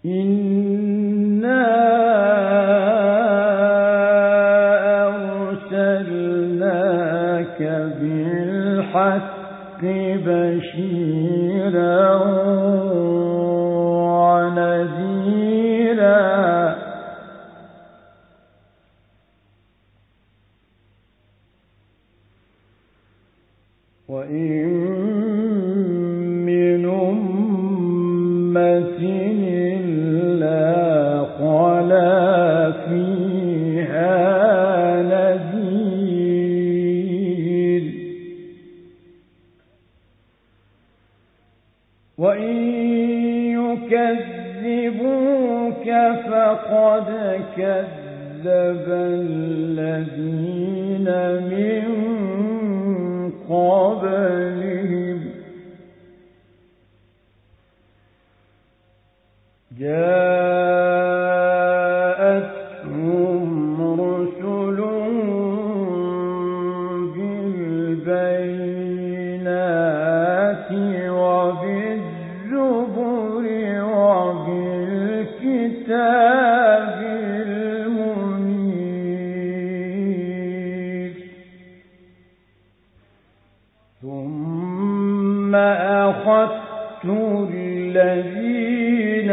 إنا أرسلناك بالحق بشيرا ونذيرا وإن من أمة إلا خلا فيها نذير وإن يكذبوك فقد كذب الذين من قبلهم جاءتهم رسلهم بالبينات وبالزبر وبالكتاب المنير ثم أخذت الذين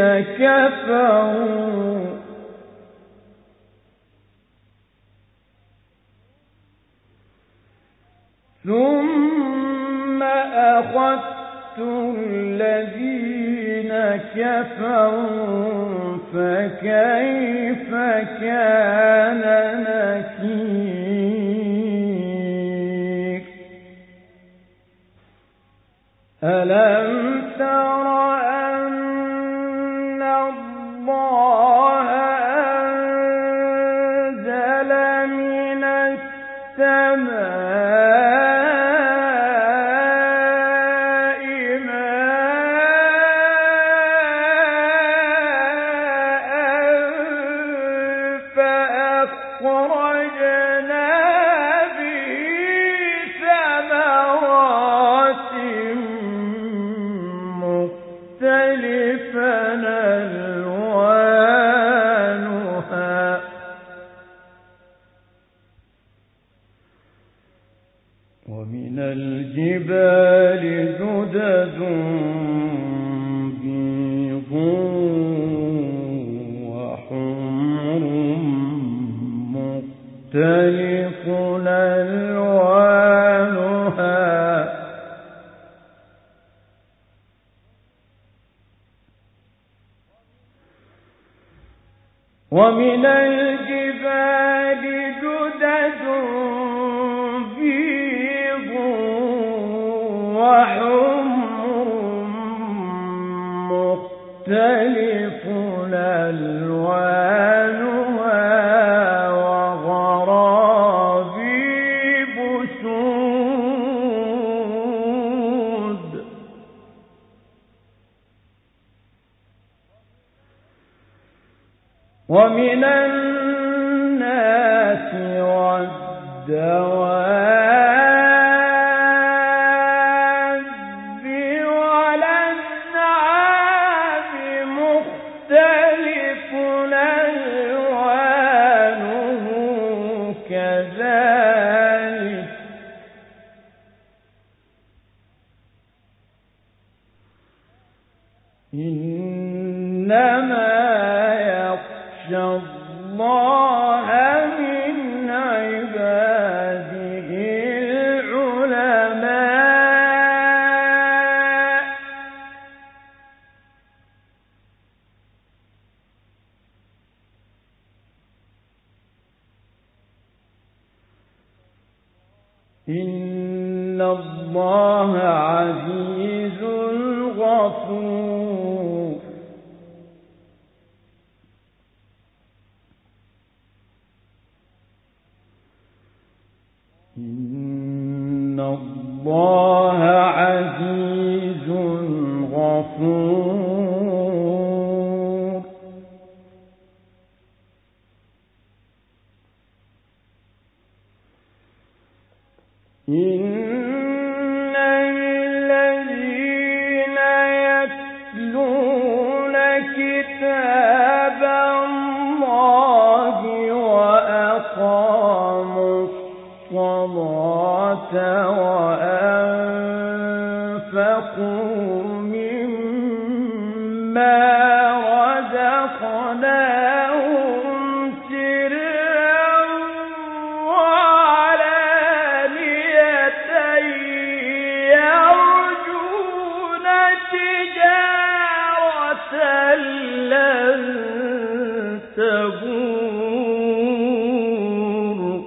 كفروا فكيف كان نكير ألم تر أن الله أنزل من السماء ماء فأخرجنا به ثمرات مختلفا ألوانها ومن الجبال جدد بيض وحمر مختلف ألوانها ومن الجبال جدد بيض وحمر مختلف ألوانها وغرابيب سود ومن الناس والدواب والأنعام مختلف ألوانه كذلك إنما الله من عباده العلماء إن الله عزيز غفور إن الله عزيز غفور إن الذين يتلون كتاب رزقناهم سرا وعلانية يرجون تجارة لن تبور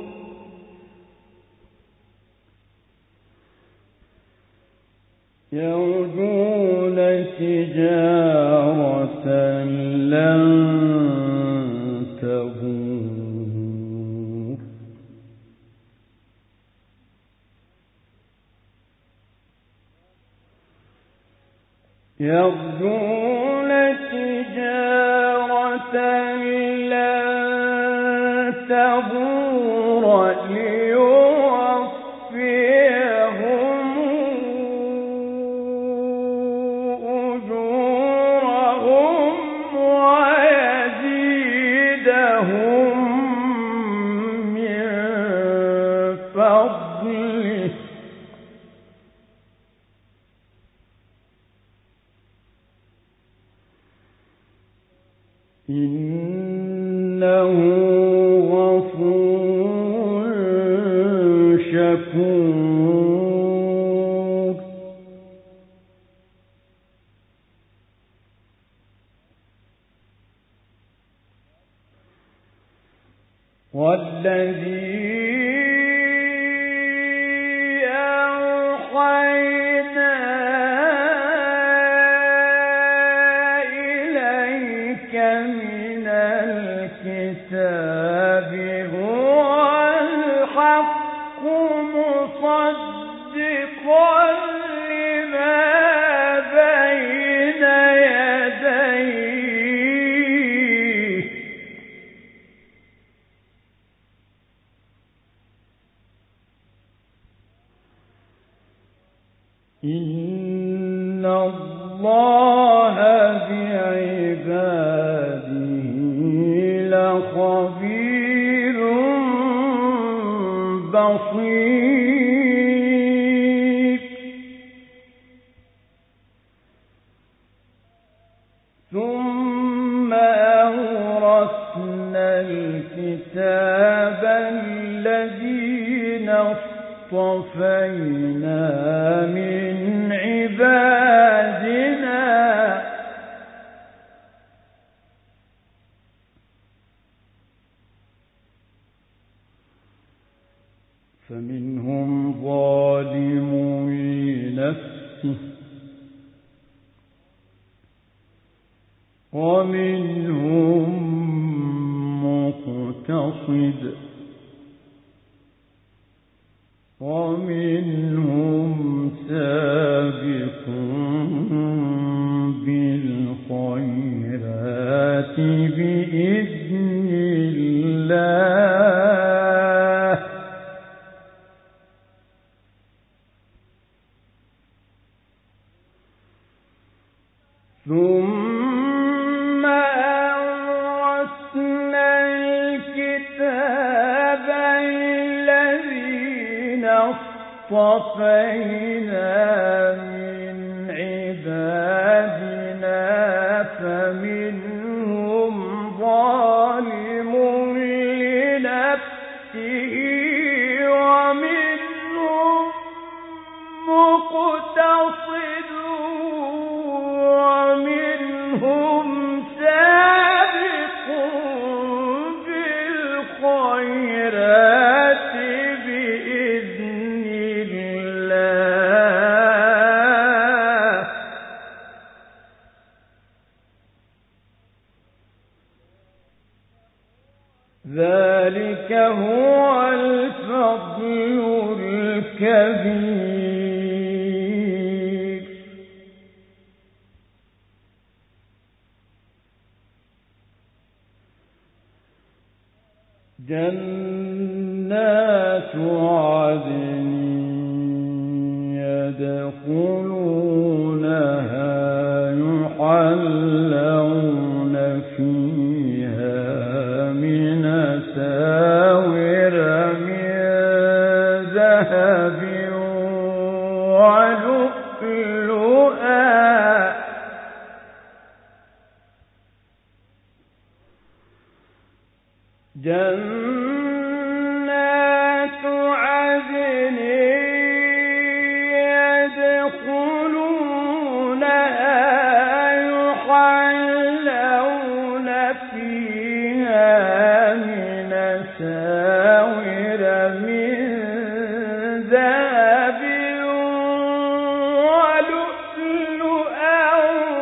يرجون تجارة لن تبور يرجون تجارة لن تبور ليوفيهم أجورهم ويزيدهم من فضله إنه غفور شكور والذي أوحينا إليك من الكتاب هو الحق مصدقا لما بين يديه إن الله بعباده لخبير بصير ثم أورثنا الكتاب الذين اصطفينا من عبادنا فمنهم ظالم لنفسه ومنهم مقتصد ومنهم سابق بالخيرات بإذن الله ثم أورثنا الكتاب الذين اصطفينا من عبادنا فمنهم ظالم لنفسه ومنهم مقتصد ومنهم سابق بالخيرات بإذن الله ذلك هو الفضل الكبير جنات عدن يدخلونها يحلون فيها من أساور من ذهب ولؤلؤا جنات عدن يدخلونها يحلون فيها من أساور من ذهب ولؤلؤا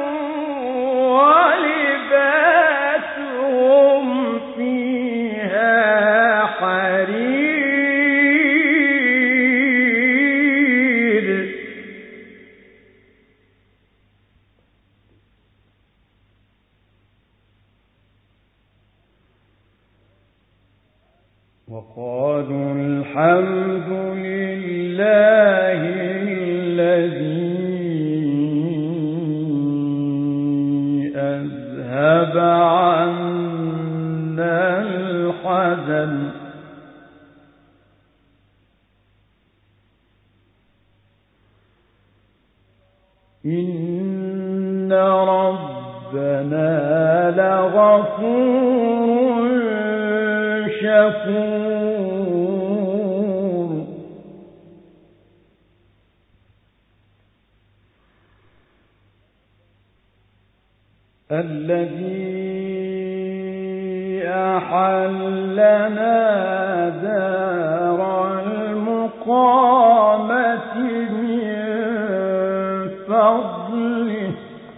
ولباسهم فيها حرير. وقالوا الحمد لله الذي أذهب عنا الحزن إن ربنا لغفور شكور. الذي أحلنا دار المقامة من فضله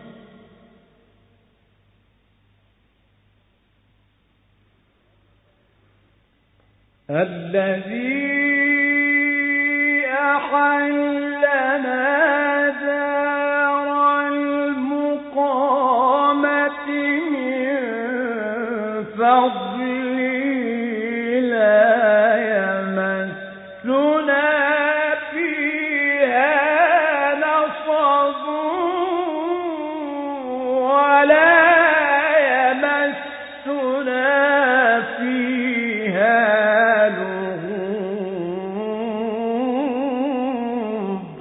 لا يمسنا فيها نصب ولا يمسنا فيها لغوب.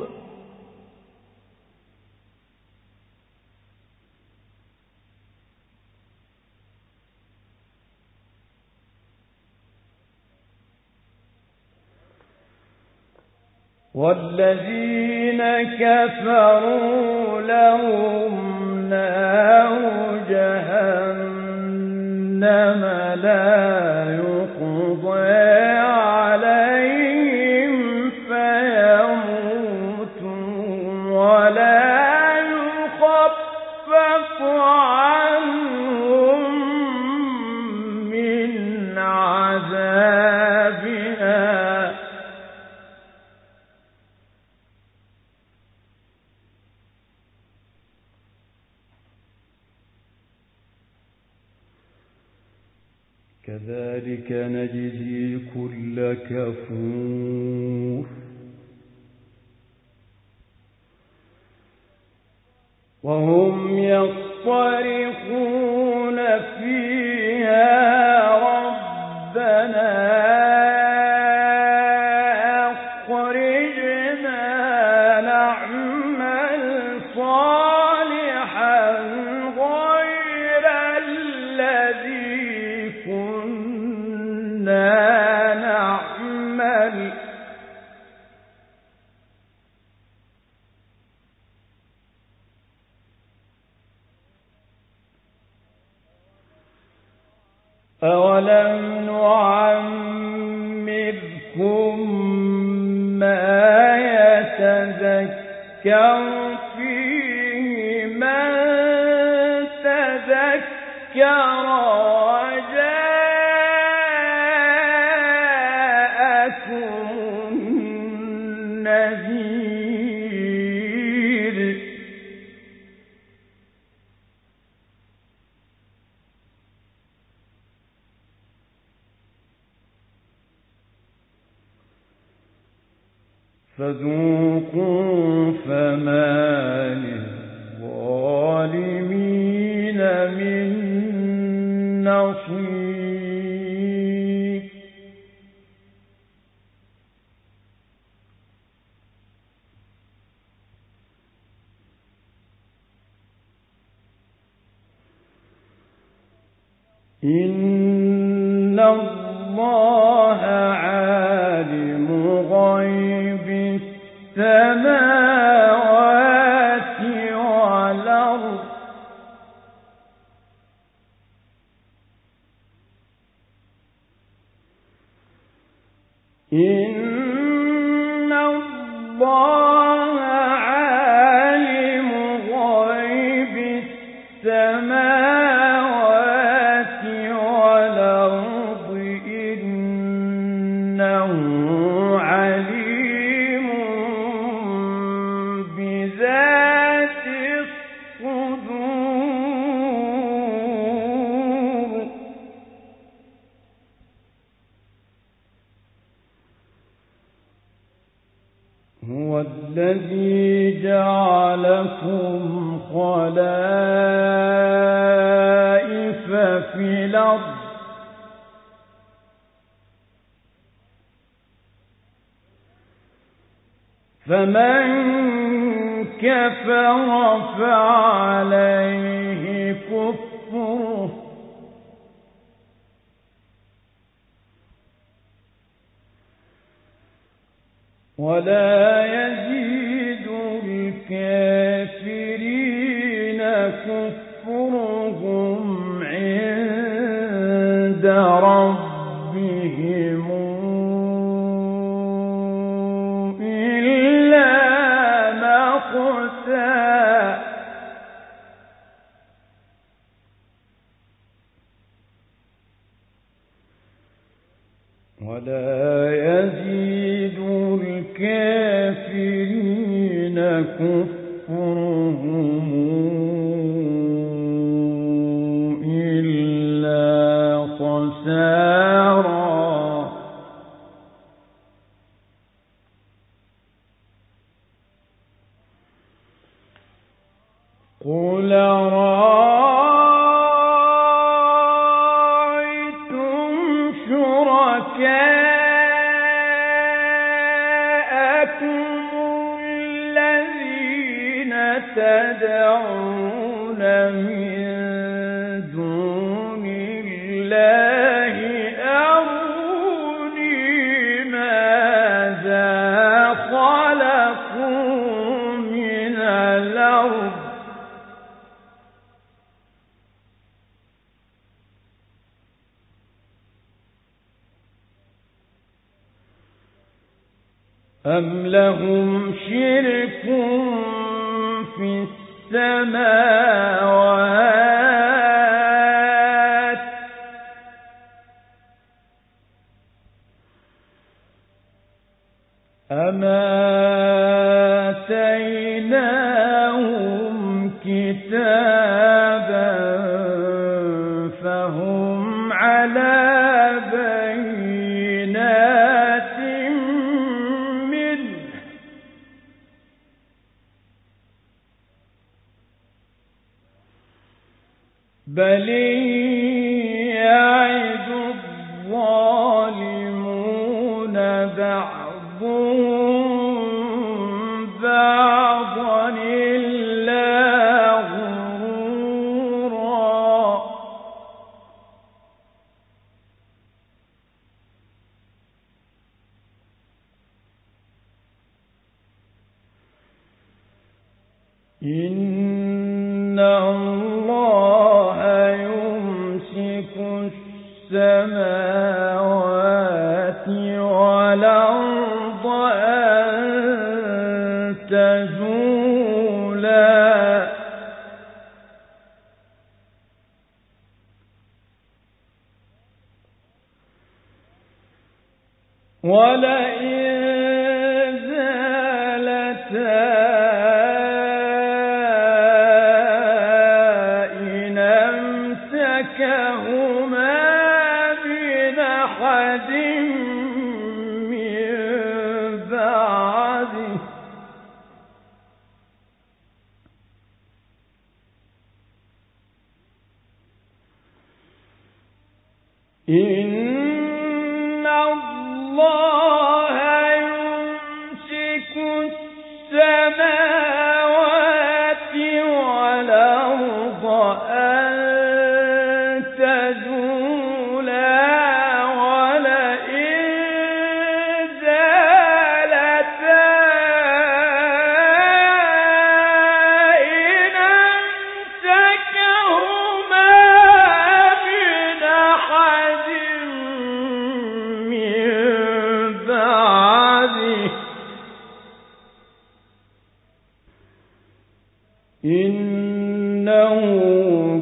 والذين كفروا لهم نار جهنم لا يقضى عليهم فيموتوا ولا يخفف عنهم من عذابها كذلك نجزي كل كفور. وهم يصطرخون فيها ربنا أخرجنا نعمل صالحا غير الذي كنا نعمل أولم نعمركم ما يتذكر فيه من تذكر وجاءكم النذير. فذوقوا فما للظالمين من نصير. إن الله عالم غيب السماوات والأرض إن الله عالم غيب السماوات والأرض إنه عليم بذات الصدور هو الذي جعلكم خلائف في الأرض فمن كفر فعليه كفره ولا يزيد الكافرين كفرهم عند ربهم إلا مقتا ولا يزيد الكافرين كفرهم إلا خسارا قل رأيتم شركاءكم الذين تدعون من دون الله أروني ماذا خلقوا من الأرض أم لهم شرك في السماوات أم آتيناهم كتابا فهم على بينات منه بل يعد الظالمون بعضهم بعضا إلا غرورا إن الله يمسك السماوات والأرض أن تزولا ولئن زالتا إن الله يمسك السماوات والأرض أن تزولا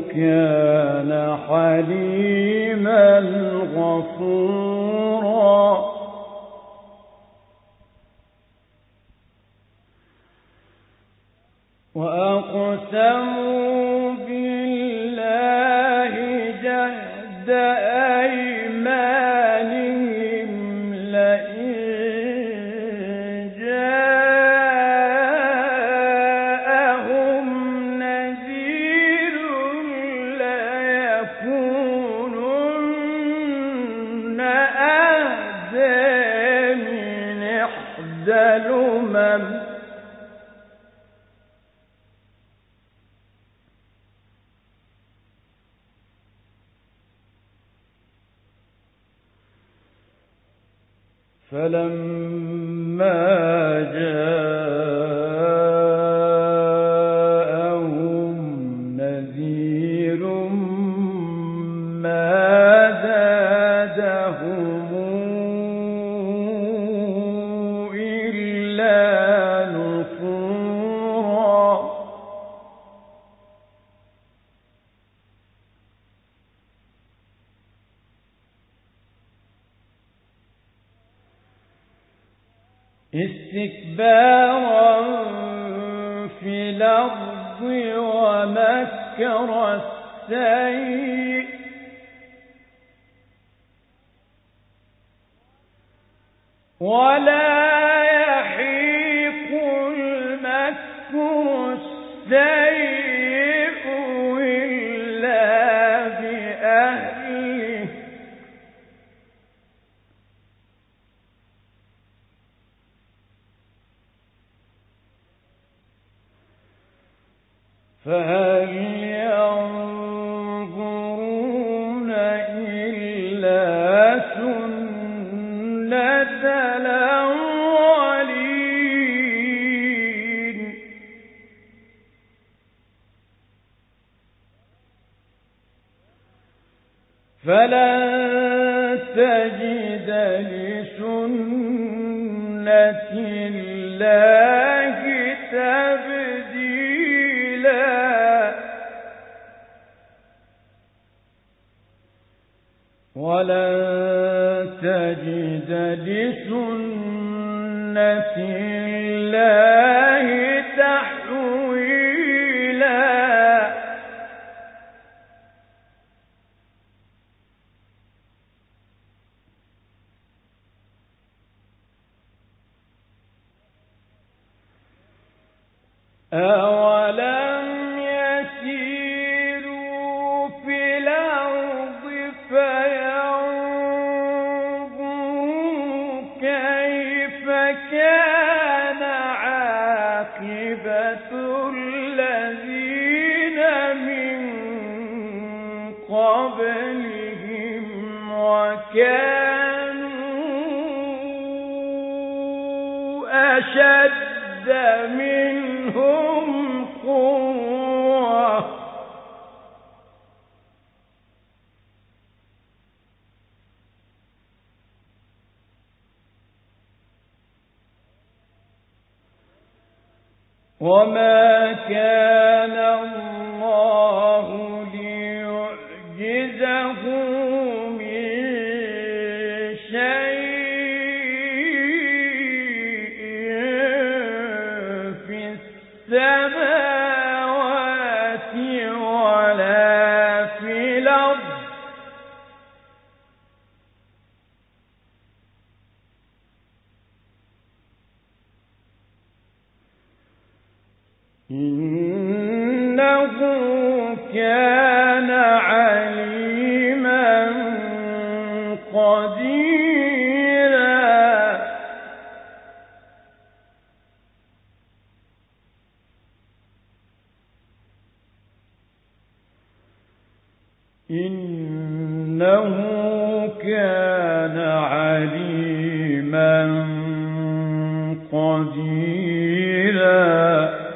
كان حليما غفورا وأقسموا بالله جهد أيمانهم لئن جاءهم نذير ليكونن أهدى من إحدى الأمم فلما جاءهم نذير ما زادهم إلا نفورا استكبارا في الأرض ومكر السيء ولا يحيق المكر السيء إلا بأهله فهل ينظرون إلا سنة الأولين فلن تجد لسنة الله تبديلا ولن تجد لسنة الله تحويلا أولم يسيروا في الأرض فينظروا كيف كان عاقبة الذين من قبلهم وكانوا أشد منهم قوة وما كان الله ليعجزه من شيء في السماوات ولا في الأرض إنه كان عليما قديرا إنه كان عليما قديرا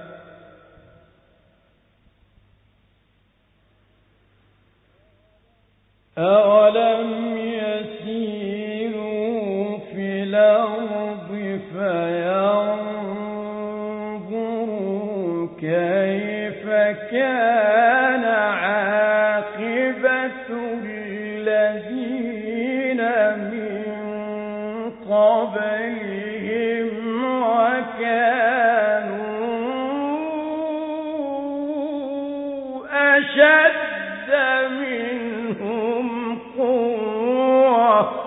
أولم يسيروا في الأرض فينظروا كيف كان أشد منهم قوة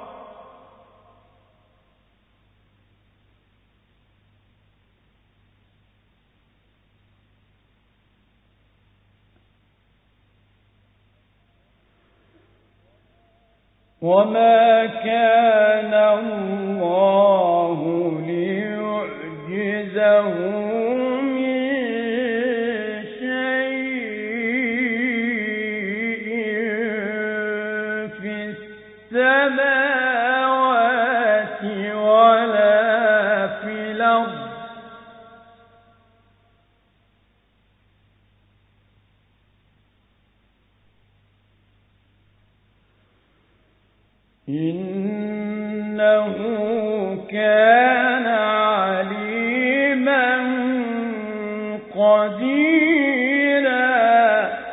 وما كان الله ليعجزه من شيء في السماوات ولا في الأرض إنه كان عليما قديرا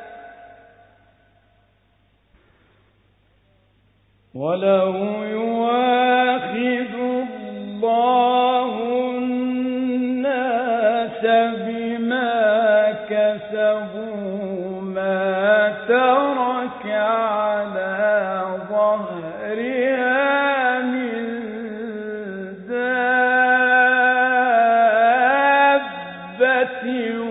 ولو يواخذ الله الناس بما كسبوا ما ترك على ظهرها من دابة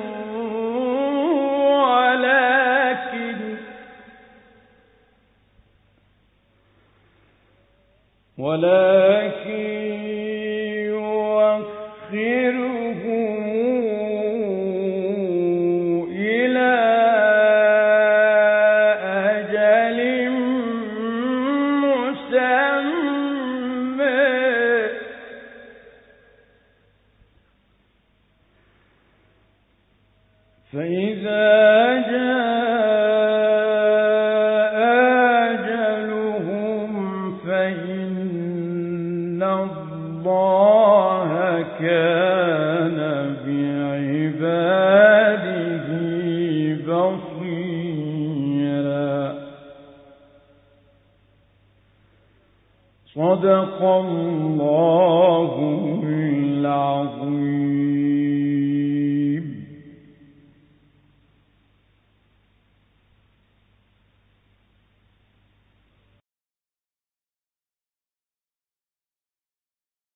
ولكن يؤخرهم إلى أجل مسمى فإذا جاء أجلهم فإن الله كان بعباده بصيرا. صدق الله العظيم.